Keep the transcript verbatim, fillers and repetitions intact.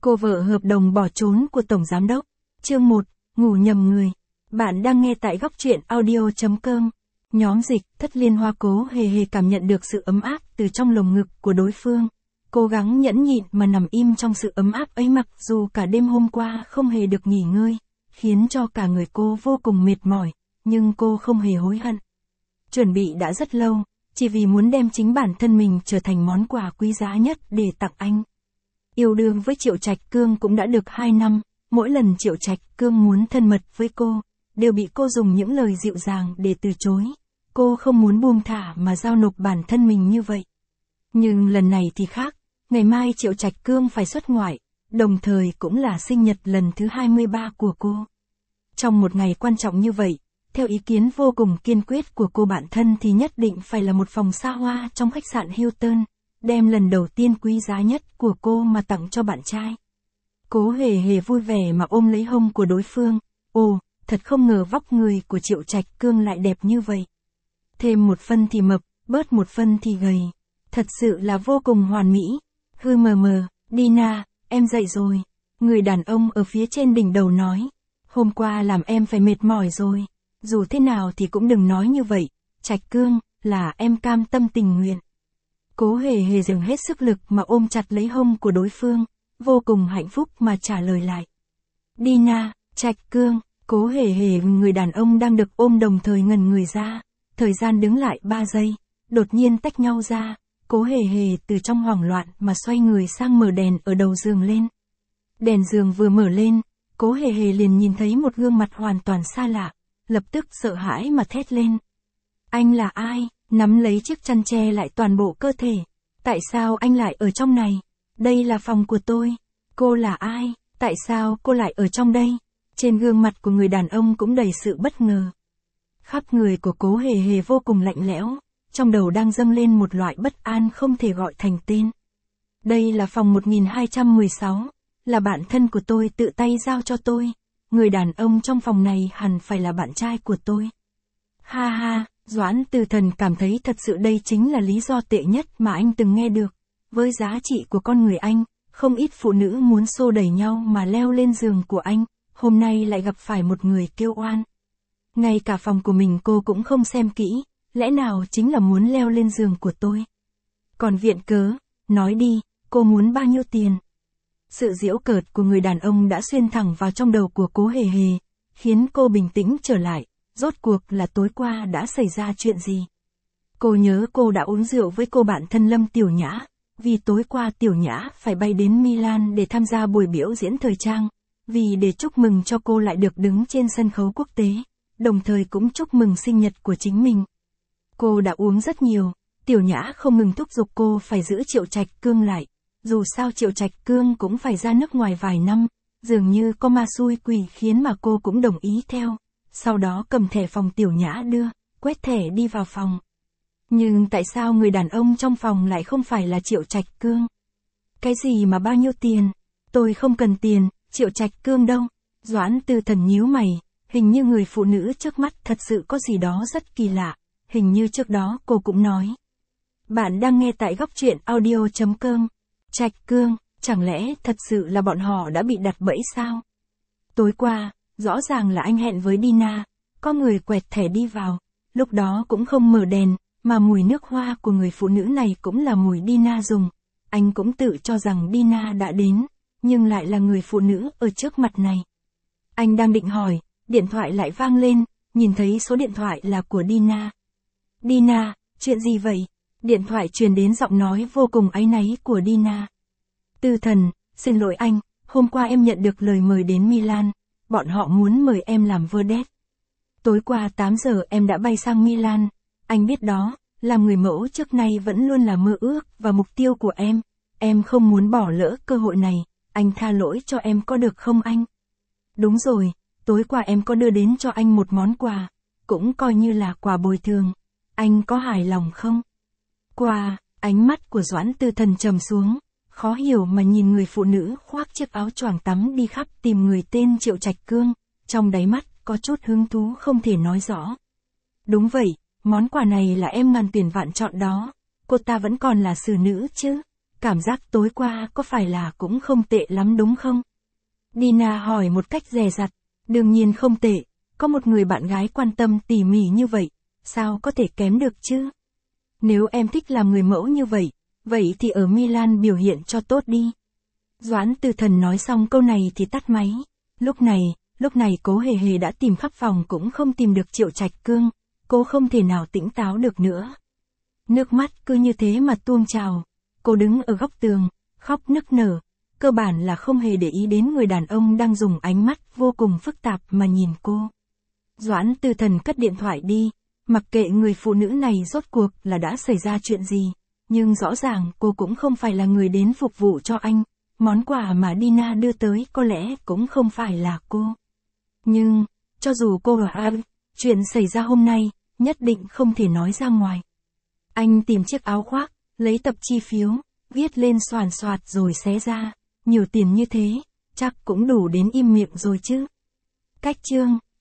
Cô vợ hợp đồng bỏ trốn của Tổng Giám đốc. Chương một, ngủ nhầm người. Bạn đang nghe tại góc truyện audio chấm com. Nhóm dịch, Thất Liên Hoa Cố Hề Hề cảm nhận được sự ấm áp từ trong lồng ngực của đối phương. Cố gắng nhẫn nhịn mà nằm im trong sự ấm áp ấy mặc dù cả đêm hôm qua không hề được nghỉ ngơi, khiến cho cả người cô vô cùng mệt mỏi, nhưng cô không hề hối hận. Chuẩn bị đã rất lâu, chỉ vì muốn đem chính bản thân mình trở thành món quà quý giá nhất để tặng anh. Yêu đương với Triệu Trạch Cương cũng đã được hai năm, mỗi lần Triệu Trạch Cương muốn thân mật với cô, đều bị cô dùng những lời dịu dàng để từ chối. Cô không muốn buông thả mà giao nộp bản thân mình như vậy. Nhưng lần này thì khác, ngày mai Triệu Trạch Cương phải xuất ngoại, đồng thời cũng là sinh nhật lần thứ hai mươi ba của cô. Trong một ngày quan trọng như vậy, theo ý kiến vô cùng kiên quyết của cô bạn thân thì nhất định phải là một phòng xa hoa trong khách sạn Hilton, đem lần đầu tiên quý giá nhất của cô mà tặng cho bạn trai. Cố Hề Hề vui vẻ mà ôm lấy hông của đối phương. Ồ, thật không ngờ vóc người của Triệu Trạch Cương lại đẹp như vậy. Thêm một phân thì mập, bớt một phân thì gầy. Thật sự là vô cùng hoàn mỹ. Hư mờ mờ, Dina, em dậy rồi. Người đàn ông ở phía trên đỉnh đầu nói. Hôm qua làm em phải mệt mỏi rồi. Dù thế nào thì cũng đừng nói như vậy. Trạch Cương, là em cam tâm tình nguyện. Cố Hề Hề dừng hết sức lực mà ôm chặt lấy hông của đối phương, vô cùng hạnh phúc mà trả lời lại. Dina, Trạch Cương, Cố Hề Hề người đàn ông đang được ôm đồng thời ngẩn người ra, thời gian đứng lại ba giây, đột nhiên tách nhau ra, Cố Hề Hề từ trong hoảng loạn mà xoay người sang mở đèn ở đầu giường lên. Đèn giường vừa mở lên, Cố Hề Hề liền nhìn thấy một gương mặt hoàn toàn xa lạ, lập tức sợ hãi mà thét lên. Anh là ai? Nắm lấy chiếc chăn che lại toàn bộ cơ thể. Tại sao anh lại ở trong này? Đây là phòng của tôi. Cô là ai? Tại sao cô lại ở trong đây? Trên gương mặt của người đàn ông cũng đầy sự bất ngờ. Khắp người của Cố Hề Hề vô cùng lạnh lẽo, trong đầu đang dâng lên một loại bất an không thể gọi thành tên. Đây là phòng một nghìn hai trăm mười sáu, là bạn thân của tôi tự tay giao cho tôi. Người đàn ông trong phòng này hẳn phải là bạn trai của tôi. Ha ha. Doãn Từ Thần cảm thấy thật sự đây chính là lý do tệ nhất mà anh từng nghe được. Với giá trị của con người anh, không ít phụ nữ muốn xô đẩy nhau mà leo lên giường của anh, hôm nay lại gặp phải một người kêu oan. Ngay cả phòng của mình cô cũng không xem kỹ, lẽ nào chính là muốn leo lên giường của tôi? Còn viện cớ, nói đi, cô muốn bao nhiêu tiền? Sự giễu cợt của người đàn ông đã xuyên thẳng vào trong đầu của Cố Hề Hề, khiến cô bình tĩnh trở lại. Rốt cuộc là tối qua đã xảy ra chuyện gì? Cô nhớ cô đã uống rượu với cô bạn thân Lâm Tiểu Nhã, vì tối qua Tiểu Nhã phải bay đến Milan để tham gia buổi biểu diễn thời trang, vì để chúc mừng cho cô lại được đứng trên sân khấu quốc tế, đồng thời cũng chúc mừng sinh nhật của chính mình. Cô đã uống rất nhiều, Tiểu Nhã không ngừng thúc giục cô phải giữ Triệu Trạch Cương lại, dù sao Triệu Trạch Cương cũng phải ra nước ngoài vài năm, dường như có ma xui quỷ khiến mà cô cũng đồng ý theo. Sau đó cầm thẻ phòng Tiểu Nhã đưa, quét thẻ đi vào phòng. Nhưng tại sao người đàn ông trong phòng lại không phải là Triệu Trạch Cương? Cái gì mà bao nhiêu tiền? Tôi không cần tiền, Triệu Trạch Cương đâu? Doãn Từ Thần nhíu mày, hình như người phụ nữ trước mắt thật sự có gì đó rất kỳ lạ, hình như trước đó cô cũng nói. Bạn đang nghe tại góc truyện audio chấm com. Trạch Cương, chẳng lẽ thật sự là bọn họ đã bị đặt bẫy sao? Tối qua, rõ ràng là anh hẹn với Dina, có người quẹt thẻ đi vào, lúc đó cũng không mở đèn, mà mùi nước hoa của người phụ nữ này cũng là mùi Dina dùng. Anh cũng tự cho rằng Dina đã đến, nhưng lại là người phụ nữ ở trước mặt này. Anh đang định hỏi, điện thoại lại vang lên, nhìn thấy số điện thoại là của Dina. Dina, chuyện gì vậy? Điện thoại truyền đến giọng nói vô cùng áy náy của Dina. Từ Thần, xin lỗi anh, hôm qua em nhận được lời mời đến Milan. Bọn họ muốn mời em làm vedette. Tối qua tám giờ em đã bay sang Milan. Anh biết đó, làm người mẫu trước nay vẫn luôn là mơ ước và mục tiêu của em. Em không muốn bỏ lỡ cơ hội này. Anh tha lỗi cho em có được không anh? Đúng rồi, tối qua em có đưa đến cho anh một món quà. Cũng coi như là quà bồi thường. Anh có hài lòng không? Quà, ánh mắt của Doãn Từ Thần trầm xuống. Khó hiểu mà nhìn người phụ nữ khoác chiếc áo choàng tắm đi khắp tìm người tên Triệu Trạch Cương, trong đáy mắt có chút hứng thú không thể nói rõ. Đúng vậy, món quà này là em ngàn tuyển vạn chọn đó, cô ta vẫn còn là xử nữ chứ, cảm giác tối qua có phải là cũng không tệ lắm đúng không? Dina hỏi một cách dè dặt. Đương nhiên không tệ, có một người bạn gái quan tâm tỉ mỉ như vậy, sao có thể kém được chứ? Nếu em thích làm người mẫu như vậy, vậy thì ở Milan biểu hiện cho tốt đi. Doãn Từ Thần nói xong câu này thì tắt máy. Lúc này, lúc này Cố Hề Hề đã tìm khắp phòng cũng không tìm được Triệu Trạch Cương, cô không thể nào tỉnh táo được nữa. Nước mắt cứ như thế mà tuôn trào, cô đứng ở góc tường, khóc nức nở, cơ bản là không hề để ý đến người đàn ông đang dùng ánh mắt vô cùng phức tạp mà nhìn cô. Doãn Từ Thần cất điện thoại đi, mặc kệ người phụ nữ này rốt cuộc là đã xảy ra chuyện gì, nhưng rõ ràng cô cũng không phải là người đến phục vụ cho anh, món quà mà Dina đưa tới có lẽ cũng không phải là cô. Nhưng, cho dù cô là chuyện xảy ra hôm nay, nhất định không thể nói ra ngoài. Anh tìm chiếc áo khoác, lấy tập chi phiếu, viết lên xoàn xoạt rồi xé ra, nhiều tiền như thế, chắc cũng đủ đến im miệng rồi chứ. Cách chương